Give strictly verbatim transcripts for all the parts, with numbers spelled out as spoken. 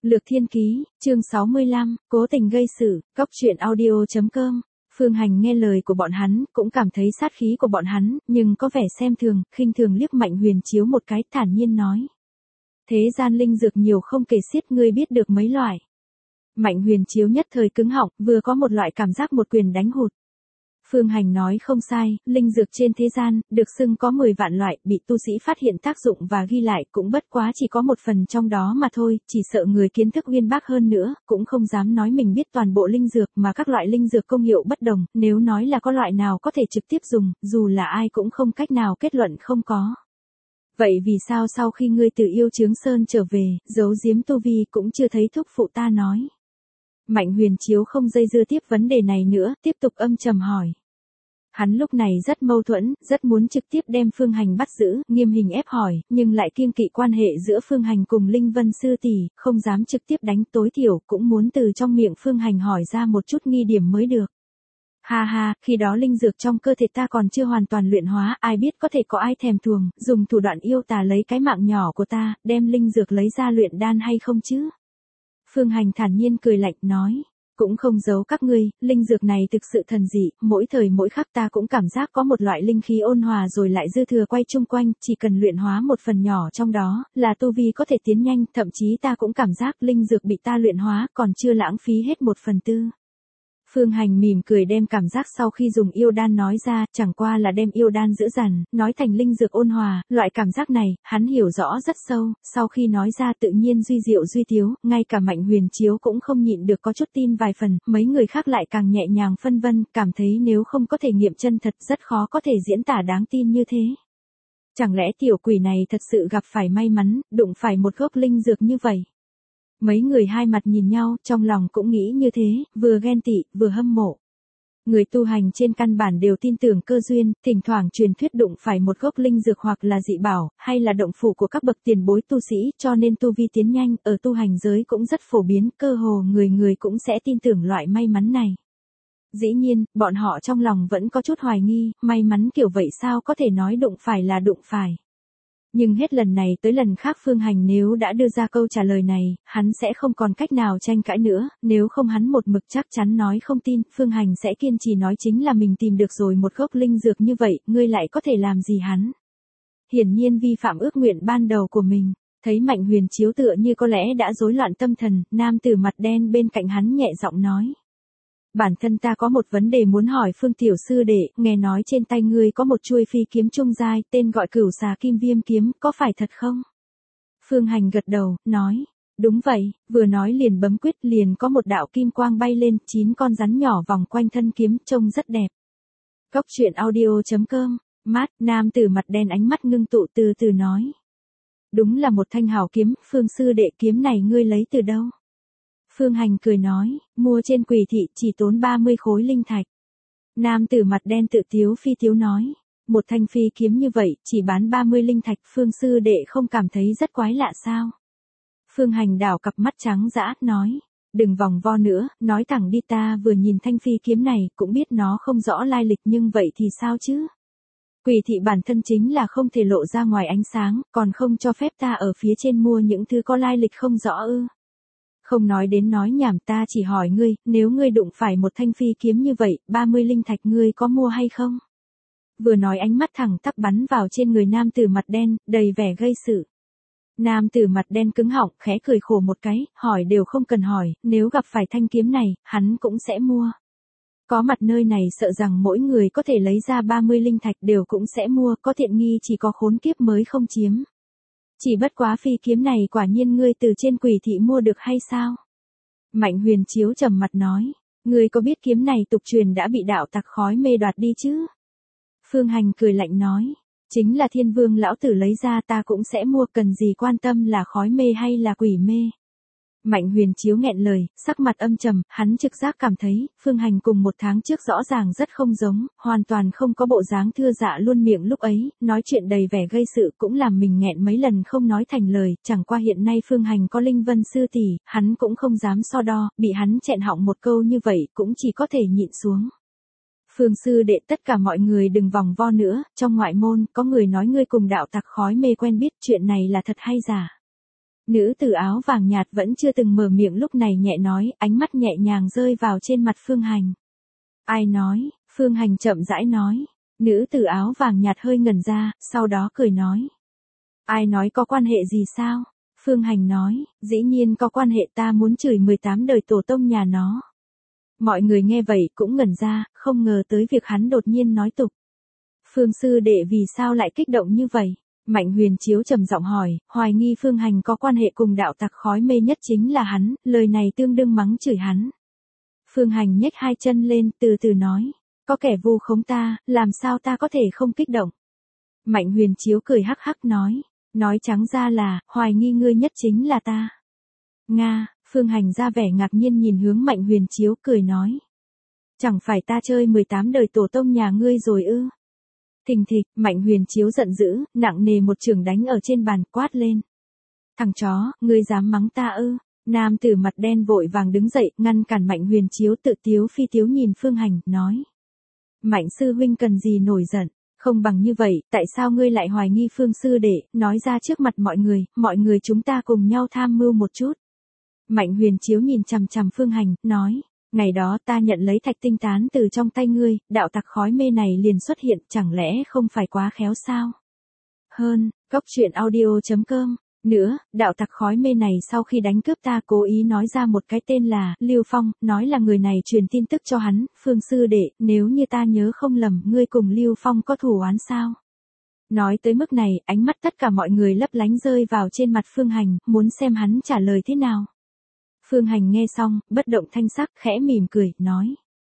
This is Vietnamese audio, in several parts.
Lược Thiên Ký, chương sáu mươi lăm, cố tình gây sự, cóc truyện audio.com. Phương Hành nghe lời của bọn hắn, cũng cảm thấy sát khí của bọn hắn, nhưng có vẻ xem thường, khinh thường liếc Mạnh Huyền Chiếu một cái, thản nhiên nói. Thế gian linh dược nhiều không kể xiết, ngươi biết được mấy loại. Mạnh Huyền Chiếu nhất thời cứng họng, vừa có một loại cảm giác một quyền đánh hụt. Phương Hành nói không sai, linh dược trên thế gian, được xưng có mười vạn loại, bị tu sĩ phát hiện tác dụng và ghi lại cũng bất quá chỉ có một phần trong đó mà thôi, chỉ sợ người kiến thức uyên bác hơn nữa, cũng không dám nói mình biết toàn bộ linh dược mà các loại linh dược công hiệu bất đồng, nếu nói là có loại nào có thể trực tiếp dùng, dù là ai cũng không cách nào kết luận không có. Vậy vì sao sau khi ngươi từ Yêu Chướng Sơn trở về, giấu giếm tu vi cũng chưa thấy thúc phụ ta nói? Mạnh Huyền Chiếu không dây dưa tiếp vấn đề này nữa, tiếp tục âm trầm hỏi. Hắn lúc này rất mâu thuẫn, rất muốn trực tiếp đem Phương Hành bắt giữ, nghiêm hình ép hỏi, nhưng lại kiêng kỵ quan hệ giữa Phương Hành cùng Linh Vân sư tỷ, không dám trực tiếp đánh, tối thiểu cũng muốn từ trong miệng Phương Hành hỏi ra một chút nghi điểm mới được. Ha ha, khi đó linh dược trong cơ thể ta còn chưa hoàn toàn luyện hóa, ai biết có thể có ai thèm thuồng, dùng thủ đoạn yêu tà lấy cái mạng nhỏ của ta, đem linh dược lấy ra luyện đan hay không chứ? Phương Hành thản nhiên cười lạnh nói, cũng không giấu các ngươi, linh dược này thực sự thần dị, mỗi thời mỗi khắc ta cũng cảm giác có một loại linh khí ôn hòa rồi lại dư thừa quay chung quanh, chỉ cần luyện hóa một phần nhỏ trong đó, là tu vi có thể tiến nhanh, thậm chí ta cũng cảm giác linh dược bị ta luyện hóa, còn chưa lãng phí hết một phần tư. Phương Hành mỉm cười đem cảm giác sau khi dùng yêu đan nói ra, chẳng qua là đem yêu đan giữ dằn, nói thành linh dược ôn hòa, loại cảm giác này, hắn hiểu rõ rất sâu, sau khi nói ra tự nhiên duy diệu duy tiếu, ngay cả Mạnh Huyền Chiếu cũng không nhịn được có chút tin vài phần, mấy người khác lại càng nhẹ nhàng phân vân, cảm thấy nếu không có thể nghiệm chân thật rất khó có thể diễn tả đáng tin như thế. Chẳng lẽ tiểu quỷ này thật sự gặp phải may mắn, đụng phải một gốc linh dược như vậy? Mấy người hai mặt nhìn nhau, trong lòng cũng nghĩ như thế, vừa ghen tị, vừa hâm mộ. Người tu hành trên căn bản đều tin tưởng cơ duyên, thỉnh thoảng truyền thuyết đụng phải một gốc linh dược hoặc là dị bảo, hay là động phủ của các bậc tiền bối tu sĩ, cho nên tu vi tiến nhanh, ở tu hành giới cũng rất phổ biến, cơ hồ người người cũng sẽ tin tưởng loại may mắn này. Dĩ nhiên, bọn họ trong lòng vẫn có chút hoài nghi, may mắn kiểu vậy sao có thể nói đụng phải là đụng phải. Nhưng hết lần này tới lần khác Phương Hành nếu đã đưa ra câu trả lời này, hắn sẽ không còn cách nào tranh cãi nữa, nếu không hắn một mực chắc chắn nói không tin, Phương Hành sẽ kiên trì nói chính là mình tìm được rồi một gốc linh dược như vậy, ngươi lại có thể làm gì hắn? Hiển nhiên vi phạm ước nguyện ban đầu của mình, thấy Mạnh Huyền Chiếu tựa như có lẽ đã rối loạn tâm thần, nam tử mặt đen bên cạnh hắn nhẹ giọng nói. Bản thân ta có một vấn đề muốn hỏi Phương tiểu sư đệ, nghe nói trên tay ngươi có một chuôi phi kiếm trung giai, tên gọi Cửu Xà Kim Viêm kiếm, có phải thật không? Phương Hành gật đầu, nói, đúng vậy, vừa nói liền bấm quyết, liền có một đạo kim quang bay lên, chín con rắn nhỏ vòng quanh thân kiếm, trông rất đẹp. Cóc truyện audio.com, mát, nam tử mặt đen ánh mắt ngưng tụ từ từ nói. Đúng là một thanh hảo kiếm, Phương sư đệ, kiếm này ngươi lấy từ đâu? Phương Hành cười nói, mua trên Quỷ thị chỉ tốn ba mươi khối linh thạch. Nam tử mặt đen tự tiếu phi tiếu nói, một thanh phi kiếm như vậy chỉ bán ba mươi linh thạch, Phương sư đệ không cảm thấy rất quái lạ sao? Phương Hành đảo cặp mắt trắng dã, nói, đừng vòng vo nữa, nói thẳng đi, ta vừa nhìn thanh phi kiếm này cũng biết nó không rõ lai lịch, nhưng vậy thì sao chứ? Quỷ thị bản thân chính là không thể lộ ra ngoài ánh sáng, còn không cho phép ta ở phía trên mua những thứ có lai lịch không rõ ư? Không nói đến nói nhảm, ta chỉ hỏi ngươi, nếu ngươi đụng phải một thanh phi kiếm như vậy, ba mươi linh thạch ngươi có mua hay không? Vừa nói ánh mắt thẳng tắp bắn vào trên người nam tử mặt đen, đầy vẻ gây sự. Nam tử mặt đen cứng họng, khẽ cười khổ một cái, hỏi đều không cần hỏi, nếu gặp phải thanh kiếm này, hắn cũng sẽ mua. Có mặt nơi này sợ rằng mỗi người có thể lấy ra ba mươi linh thạch đều cũng sẽ mua, có tiện nghi chỉ có khốn kiếp mới không chiếm. Chỉ bất quá phi kiếm này quả nhiên ngươi từ trên Quỷ thị mua được hay sao? Mạnh Huyền Chiếu trầm mặt nói, ngươi có biết kiếm này tục truyền đã bị đạo tặc khói mê đoạt đi chứ? Phương Hành cười lạnh nói, chính là Thiên Vương lão tử lấy ra ta cũng sẽ mua, cần gì quan tâm là khói mê hay là quỷ mê. Mạnh Huyền Chiếu nghẹn lời, sắc mặt âm trầm, hắn trực giác cảm thấy, Phương Hành cùng một tháng trước rõ ràng rất không giống, hoàn toàn không có bộ dáng thưa dạ luôn miệng lúc ấy, nói chuyện đầy vẻ gây sự cũng làm mình nghẹn mấy lần không nói thành lời, chẳng qua hiện nay Phương Hành có Linh Vân sư tỷ, hắn cũng không dám so đo, bị hắn chẹn họng một câu như vậy cũng chỉ có thể nhịn xuống. Phương sư đệ, tất cả mọi người đừng vòng vo nữa, trong ngoại môn có người nói ngươi cùng đạo tặc khói mê quen biết, chuyện này là thật hay giả? Nữ tử áo vàng nhạt vẫn chưa từng mở miệng lúc này nhẹ nói, ánh mắt nhẹ nhàng rơi vào trên mặt Phương Hành. Ai nói? Phương Hành chậm rãi nói. Nữ tử áo vàng nhạt hơi ngẩn ra, sau đó cười nói. Ai nói có quan hệ gì sao? Phương Hành nói, dĩ nhiên có quan hệ, ta muốn chửi mười tám đời tổ tông nhà nó. Mọi người nghe vậy cũng ngẩn ra, không ngờ tới việc hắn đột nhiên nói tục. Phương sư đệ vì sao lại kích động như vậy? Mạnh Huyền Chiếu trầm giọng hỏi, hoài nghi Phương Hành có quan hệ cùng đạo tặc khói mê nhất chính là hắn, lời này tương đương mắng chửi hắn. Phương Hành nhếch hai chân lên, từ từ nói, có kẻ vu khống ta, làm sao ta có thể không kích động? Mạnh Huyền Chiếu cười hắc hắc nói, nói trắng ra là, hoài nghi ngươi nhất chính là ta. Nga, Phương Hành ra vẻ ngạc nhiên nhìn hướng Mạnh Huyền Chiếu cười nói. Chẳng phải ta chơi mười tám đời tổ tông nhà ngươi rồi ư? Thình thịch, Mạnh Huyền Chiếu giận dữ, nặng nề một chưởng đánh ở trên bàn, quát lên. Thằng chó, ngươi dám mắng ta ư? Nam tử mặt đen vội vàng đứng dậy, ngăn cản Mạnh Huyền Chiếu, tự tiếu phi tiếu nhìn Phương Hành, nói. Mạnh sư huynh cần gì nổi giận, không bằng như vậy, tại sao ngươi lại hoài nghi Phương sư đệ, nói ra trước mặt mọi người, mọi người chúng ta cùng nhau tham mưu một chút. Mạnh Huyền Chiếu nhìn chằm chằm Phương Hành, nói. Ngày đó ta nhận lấy thạch tinh tán từ trong tay ngươi, đạo tặc khói mê này liền xuất hiện, chẳng lẽ không phải quá khéo sao? Hơn, cốc truyện audio chấm com. Nữa, đạo tặc khói mê này sau khi đánh cướp ta cố ý nói ra một cái tên là Lưu Phong, nói là người này truyền tin tức cho hắn, Phương sư đệ, nếu như ta nhớ không lầm, ngươi cùng Lưu Phong có thù oán sao? Nói tới mức này, ánh mắt tất cả mọi người lấp lánh rơi vào trên mặt Phương Hành, muốn xem hắn trả lời thế nào. Phương Hành nghe xong, bất động thanh sắc, khẽ mỉm cười, nói.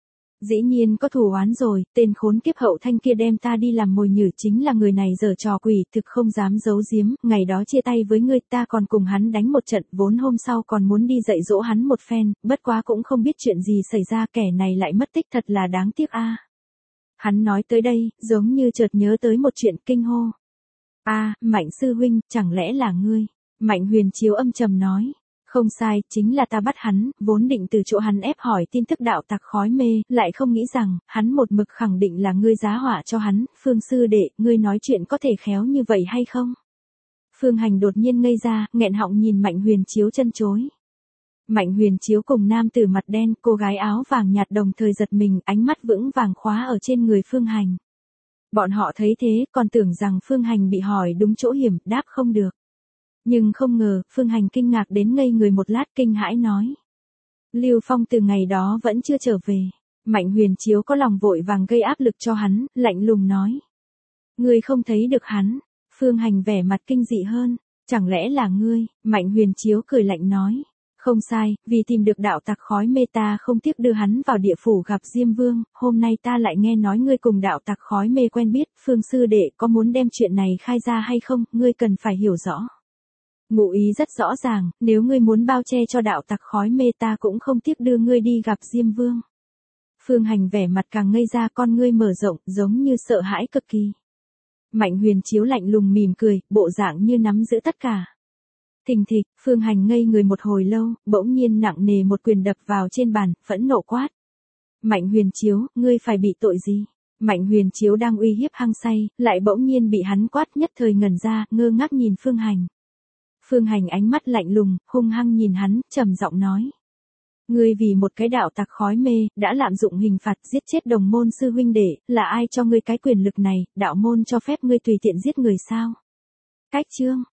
Dĩ nhiên có thù oán rồi, tên khốn kiếp Hậu Thanh kia đem ta đi làm mồi nhử chính là người này giở trò quỷ, thực không dám giấu giếm, ngày đó chia tay với ngươi ta còn cùng hắn đánh một trận, vốn hôm sau còn muốn đi dạy dỗ hắn một phen, bất quá cũng không biết chuyện gì xảy ra, kẻ này lại mất tích, thật là đáng tiếc a. Hắn nói tới đây, giống như chợt nhớ tới một chuyện, kinh hô. A, Mạnh sư huynh, chẳng lẽ là ngươi? Mạnh Huyền Chiếu âm trầm nói. Không sai, chính là ta bắt hắn, vốn định từ chỗ hắn ép hỏi tin tức đạo tặc khói mê, lại không nghĩ rằng, hắn một mực khẳng định là ngươi giá họa cho hắn, Phương sư đệ, ngươi nói chuyện có thể khéo như vậy hay không? Phương Hành đột nhiên ngây ra, nghẹn họng nhìn Mạnh Huyền Chiếu chân chối. Mạnh Huyền Chiếu cùng nam tử mặt đen, cô gái áo vàng nhạt đồng thời giật mình, ánh mắt vững vàng khóa ở trên người Phương Hành. Bọn họ thấy thế, còn tưởng rằng Phương Hành bị hỏi đúng chỗ hiểm, đáp không được. Nhưng không ngờ, Phương Hành kinh ngạc đến ngây người một lát, kinh hãi nói. Lưu Phong từ ngày đó vẫn chưa trở về. Mạnh Huyền Chiếu có lòng vội vàng gây áp lực cho hắn, lạnh lùng nói. Ngươi không thấy được hắn. Phương Hành vẻ mặt kinh dị hơn. Chẳng lẽ là ngươi? Mạnh Huyền Chiếu cười lạnh nói. Không sai, vì tìm được đạo tặc khói mê ta không tiếc đưa hắn vào địa phủ gặp Diêm Vương, hôm nay ta lại nghe nói ngươi cùng đạo tặc khói mê quen biết, Phương sư đệ có muốn đem chuyện này khai ra hay không, ngươi cần phải hiểu rõ. Ngụ ý rất rõ ràng, nếu ngươi muốn bao che cho đạo tặc khói mê ta cũng không tiếc đưa ngươi đi gặp Diêm Vương. Phương Hành vẻ mặt càng ngây ra, con ngươi mở rộng, giống như sợ hãi cực kỳ. Mạnh Huyền Chiếu lạnh lùng mỉm cười, bộ dạng như nắm giữ tất cả. Thình thịch, Phương Hành ngây người một hồi lâu, bỗng nhiên nặng nề một quyền đập vào trên bàn, phẫn nộ quát. Mạnh Huyền Chiếu, ngươi phải bị tội gì? Mạnh Huyền Chiếu đang uy hiếp hăng say, lại bỗng nhiên bị hắn quát, nhất thời ngẩn ra, ngơ ngác nhìn Phương Hành. Phương Hành ánh mắt lạnh lùng, hung hăng nhìn hắn, trầm giọng nói. Ngươi vì một cái đạo tặc khói mê, đã lạm dụng hình phạt giết chết đồng môn sư huynh đệ, là ai cho ngươi cái quyền lực này, đạo môn cho phép ngươi tùy tiện giết người sao? Cách chương.